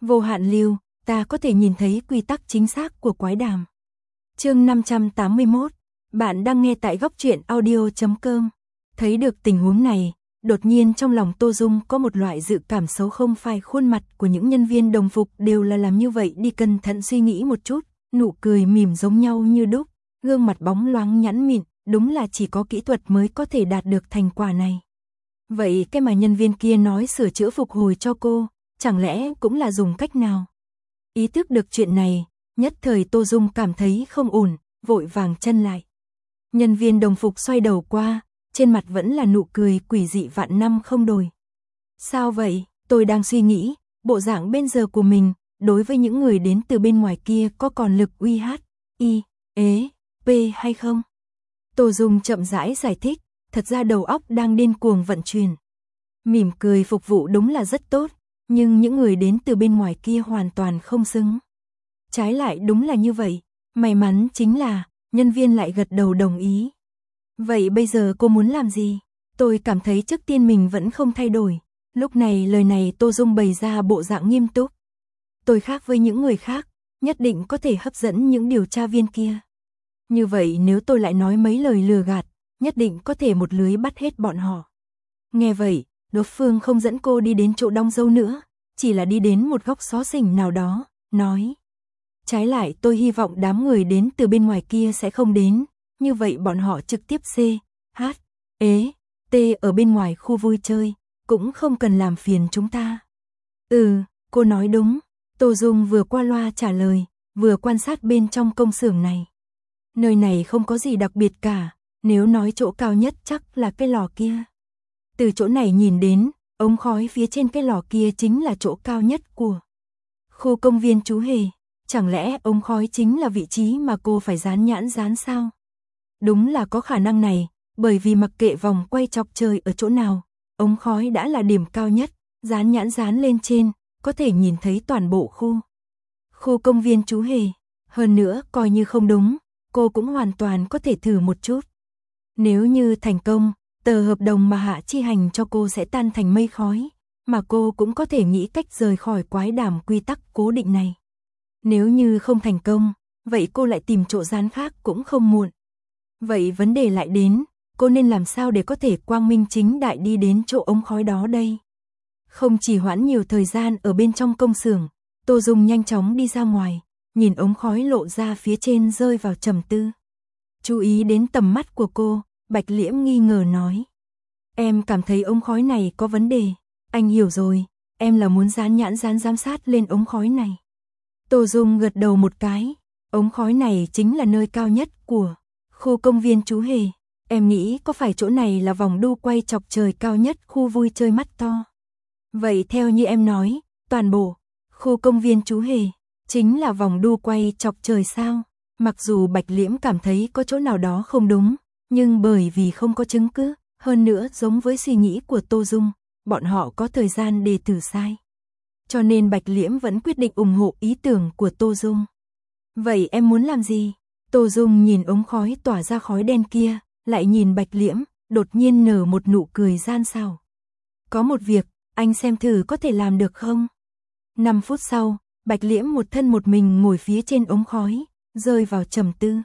Vô hạn lưu, ta có thể nhìn thấy quy tắc chính xác của quái đàm. Chương 581, bạn đang nghe tại góc truyện audio.com. Thấy được tình huống này, đột nhiên trong lòng Tô Dung có một loại dự cảm xấu, không phải khuôn mặt của những nhân viên đồng phục đều là làm như vậy, đi cẩn thận suy nghĩ một chút, nụ cười mỉm giống nhau như đúc, gương mặt bóng loáng nhẵn mịn, đúng là chỉ có kỹ thuật mới có thể đạt được thành quả này. Vậy cái mà nhân viên kia nói sửa chữa phục hồi cho cô, chẳng lẽ cũng là dùng cách nào? Ý thức được chuyện này, nhất thời Tô Dung cảm thấy không ổn, vội vàng chân lại. Nhân viên đồng phục xoay đầu qua, trên mặt vẫn là nụ cười quỷ dị vạn năm không đổi. Sao vậy? Tôi đang suy nghĩ, bộ dạng bây giờ của mình, đối với những người đến từ bên ngoài kia có còn lực uy p hay không? Tô Dung chậm rãi giải thích, thật ra đầu óc đang điên cuồng vận chuyển. Mỉm cười phục vụ đúng là rất tốt, nhưng những người đến từ bên ngoài kia hoàn toàn không xứng. Trái lại đúng là như vậy, may mắn chính là, nhân viên lại gật đầu đồng ý. Vậy bây giờ cô muốn làm gì? Tôi cảm thấy trước tiên mình vẫn không thay đổi. Lúc này lời này Tô Dung bày ra bộ dạng nghiêm túc. Tôi khác với những người khác, nhất định có thể hấp dẫn những điều tra viên kia. Như vậy nếu tôi lại nói mấy lời lừa gạt, nhất định có thể một lưới bắt hết bọn họ. Nghe vậy, đối phương không dẫn cô đi đến chỗ đong dâu nữa, chỉ là đi đến một góc xó xỉnh nào đó, nói. Trái lại tôi hy vọng đám người đến từ bên ngoài kia sẽ không đến, như vậy bọn họ trực tiếp T ở bên ngoài khu vui chơi, cũng không cần làm phiền chúng ta. Cô nói đúng, Tô Dung vừa qua loa trả lời, vừa quan sát bên trong công xưởng này. Nơi này không có gì đặc biệt cả, nếu nói chỗ cao nhất chắc là cái lò kia. Từ chỗ này nhìn đến, ống khói phía trên cái lò kia chính là chỗ cao nhất của khu công viên Chú Hề. Chẳng lẽ ống khói chính là vị trí mà cô phải dán nhãn dán sao? Đúng là có khả năng này, bởi vì mặc kệ vòng quay chọc trời ở chỗ nào, ống khói đã là điểm cao nhất, dán nhãn dán lên trên, có thể nhìn thấy toàn bộ khu công viên Chú Hề. Hơn nữa, coi như không đúng, cô cũng hoàn toàn có thể thử một chút. Nếu như thành công, tờ hợp đồng mà Hạ Chi Hành cho cô sẽ tan thành mây khói, mà cô cũng có thể nghĩ cách rời khỏi quái đàm quy tắc cố định này. Nếu như không thành công, vậy cô lại tìm chỗ dán khác cũng không muộn. Vậy vấn đề lại đến, cô nên làm sao để có thể quang minh chính đại đi đến chỗ ống khói đó đây? Không chỉ hoãn nhiều thời gian ở bên trong công xưởng, Tô Dung nhanh chóng đi ra ngoài, nhìn ống khói lộ ra phía trên rơi vào trầm tư. Chú ý đến tầm mắt của cô, Bạch Liễm nghi ngờ nói. Em cảm thấy ống khói này có vấn đề, anh hiểu rồi, em là muốn dán nhãn dán giám sát lên ống khói này. Tô Dung gật đầu một cái, ống khói này chính là nơi cao nhất của khu công viên Chú Hề. Em nghĩ có phải chỗ này là vòng đu quay chọc trời cao nhất khu vui chơi mắt to? Vậy theo như em nói, toàn bộ khu công viên Chú Hề chính là vòng đu quay chọc trời sao? Mặc dù Bạch Liễm cảm thấy có chỗ nào đó không đúng, nhưng bởi vì không có chứng cứ, hơn nữa giống với suy nghĩ của Tô Dung, bọn họ có thời gian để thử sai. Cho nên Bạch Liễm vẫn quyết định ủng hộ ý tưởng của Tô Dung. Vậy em muốn làm gì? Tô Dung nhìn ống khói tỏa ra khói đen kia, lại nhìn Bạch Liễm, đột nhiên nở một nụ cười gian xảo. Có một việc, anh xem thử có thể làm được không? 5 phút sau, Bạch Liễm một thân một mình ngồi phía trên ống khói, rơi vào trầm tư.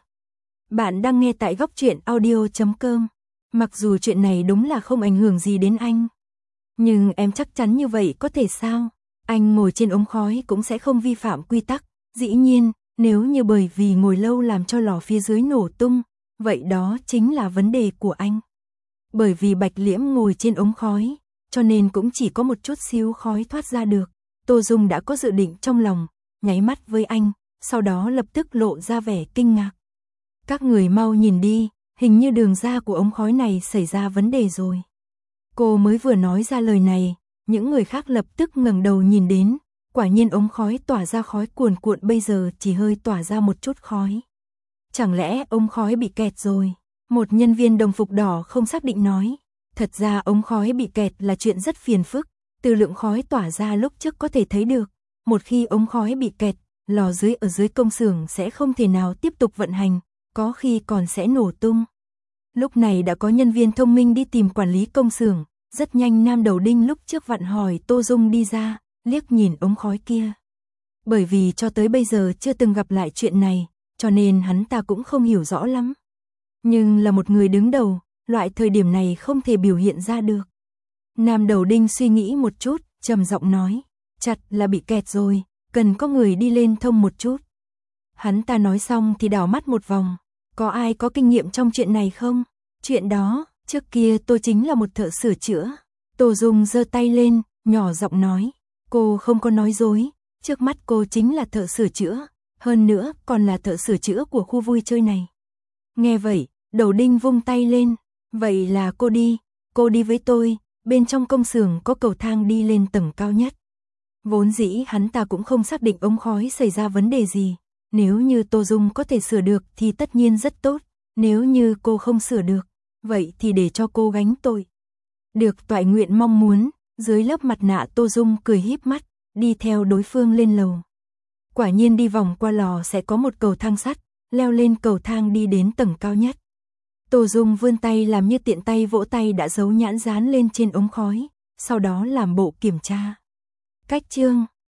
Bạn đang nghe tại góc truyện audio.com. Mặc dù chuyện này đúng là không ảnh hưởng gì đến anh, nhưng em chắc chắn như vậy có thể sao? Anh ngồi trên ống khói cũng sẽ không vi phạm quy tắc. Dĩ nhiên, nếu như bởi vì ngồi lâu làm cho lò phía dưới nổ tung, vậy đó chính là vấn đề của anh. Bởi vì Bạch Liễm ngồi trên ống khói, cho nên cũng chỉ có một chút xíu khói thoát ra được. Tô Dung đã có dự định trong lòng, nháy mắt với anh, sau đó lập tức lộ ra vẻ kinh ngạc. Các người mau nhìn đi, hình như đường ra của ống khói này xảy ra vấn đề rồi. Cô mới vừa nói ra lời này, những người khác lập tức ngẩng đầu nhìn đến, quả nhiên ống khói tỏa ra khói cuồn cuộn bây giờ chỉ hơi tỏa ra một chút khói. Chẳng lẽ ống khói bị kẹt rồi? Một nhân viên đồng phục đỏ không xác định nói. Thật ra ống khói bị kẹt là chuyện rất phiền phức, từ lượng khói tỏa ra lúc trước có thể thấy được. Một khi ống khói bị kẹt, lò dưới ở dưới công xưởng sẽ không thể nào tiếp tục vận hành, có khi còn sẽ nổ tung. Lúc này đã có nhân viên thông minh đi tìm quản lý công xưởng, rất nhanh Nam Đầu Đinh lúc trước vặn hỏi Tô Dung đi ra, liếc nhìn ống khói kia. Bởi vì cho tới bây giờ chưa từng gặp lại chuyện này, cho nên hắn ta cũng không hiểu rõ lắm. Nhưng là một người đứng đầu, loại thời điểm này không thể biểu hiện ra được. Nam Đầu Đinh suy nghĩ một chút, trầm giọng nói, chặt là bị kẹt rồi, cần có người đi lên thông một chút. Hắn ta nói xong thì đảo mắt một vòng, có ai có kinh nghiệm trong chuyện này không? Chuyện đó, trước kia tôi chính là một thợ sửa chữa. Tô Dung giơ tay lên, nhỏ giọng nói, cô không có nói dối, trước mắt cô chính là thợ sửa chữa, hơn nữa còn là thợ sửa chữa của khu vui chơi này. Nghe vậy, Đầu Đinh vung tay lên, vậy là cô đi với tôi, bên trong công xưởng có cầu thang đi lên tầng cao nhất. Vốn dĩ hắn ta cũng không xác định ống khói xảy ra vấn đề gì, nếu như Tô Dung có thể sửa được thì tất nhiên rất tốt, nếu như cô không sửa được, vậy thì để cho cô gánh tội. Được toại nguyện mong muốn, dưới lớp mặt nạ Tô Dung cười híp mắt, đi theo đối phương lên lầu. Quả nhiên đi vòng qua lò sẽ có một cầu thang sắt, leo lên cầu thang đi đến tầng cao nhất. Tô Dung vươn tay làm như tiện tay vỗ tay đã giấu nhãn dán lên trên ống khói, sau đó làm bộ kiểm tra. Cách chương